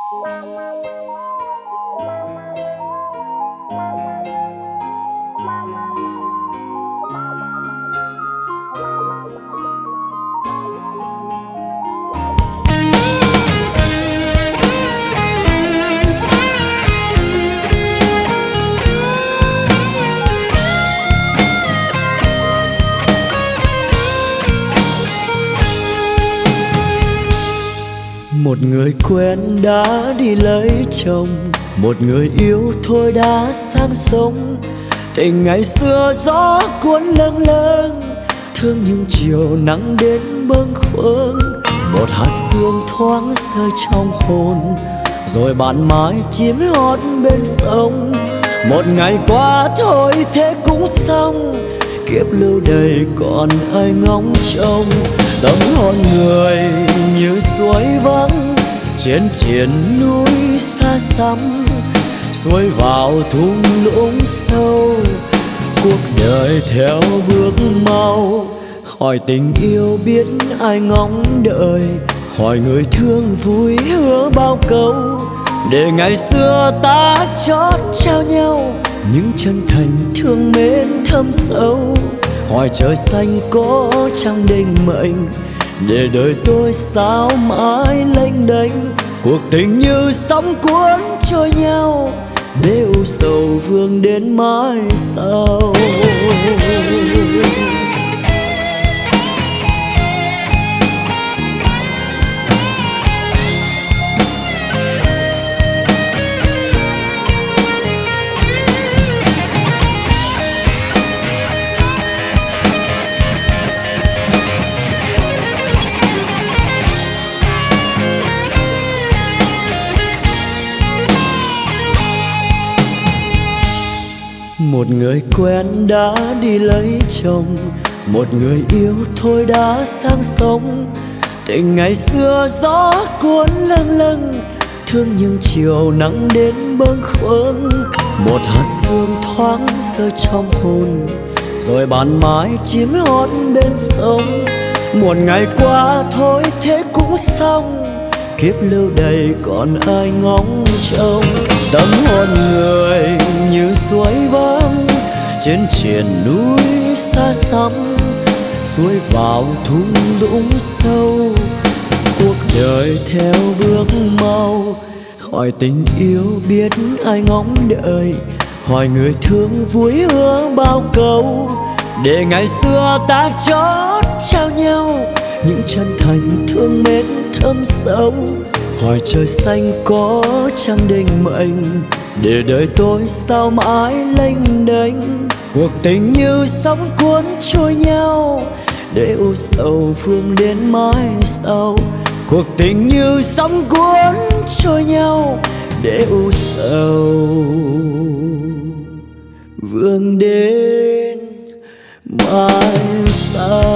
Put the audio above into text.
Một người quen đã đi lấy chồng, một người yêu thôi đã sang sống. Tình ngày xưa gió cuốn lâng lâng, thương những chiều nắng đến bâng khuâng. Một hạt sương thoáng rơi trong hồn, rồi bạn mái chim hót bên sông. Một ngày qua thôi thế cũng xong, kiếp lưu đầy còn ai ngóng trông. Tâm hồn người như suối vắng trên triền núi xa xăm, xuôi vào thung lũng sâu, cuộc đời theo bước mau. Hỏi tình yêu biết ai ngóng đợi, hỏi người thương vui hứa bao câu, để ngày xưa ta chót trao nhau những chân thành thương mến thâm sâu. Hỏi trời xanh có chăng định mệnh, để đời tôi sao mãi lênh đênh. Cuộc tình như sóng cuốn trôi nhau, để u sầu vương đến mãi sau. Một người quen đã đi lấy chồng, một người yêu thôi đã sang sống. Tình ngày xưa gió cuốn lâng lâng, thương những chiều nắng đến bâng khuâng. Một hạt sương thoáng rơi trong hồn, rồi bàn mái chim hót bên sông. Một ngày qua thôi thế cũng xong, kiếp lưu đầy còn ai ngóng trông. Tâm hồn người như suối vắng trên triền núi xa xăm, xuôi vào thung lũng sâu, cuộc đời theo bước mau. Hỏi tình yêu biết ai ngóng đợi, hỏi người thương vui hứa bao câu, để ngày xưa ta chót trao nhau những chân thành thương mến thâm sâu. Hỏi trời xanh có chăng định mệnh, để đời tôi sao mãi lênh đênh. Cuộc tình như sóng cuốn trôi nhau, để u sầu vương đến mãi sau. Cuộc tình như sóng cuốn trôi nhau, để u sầu vương đến mãi sau.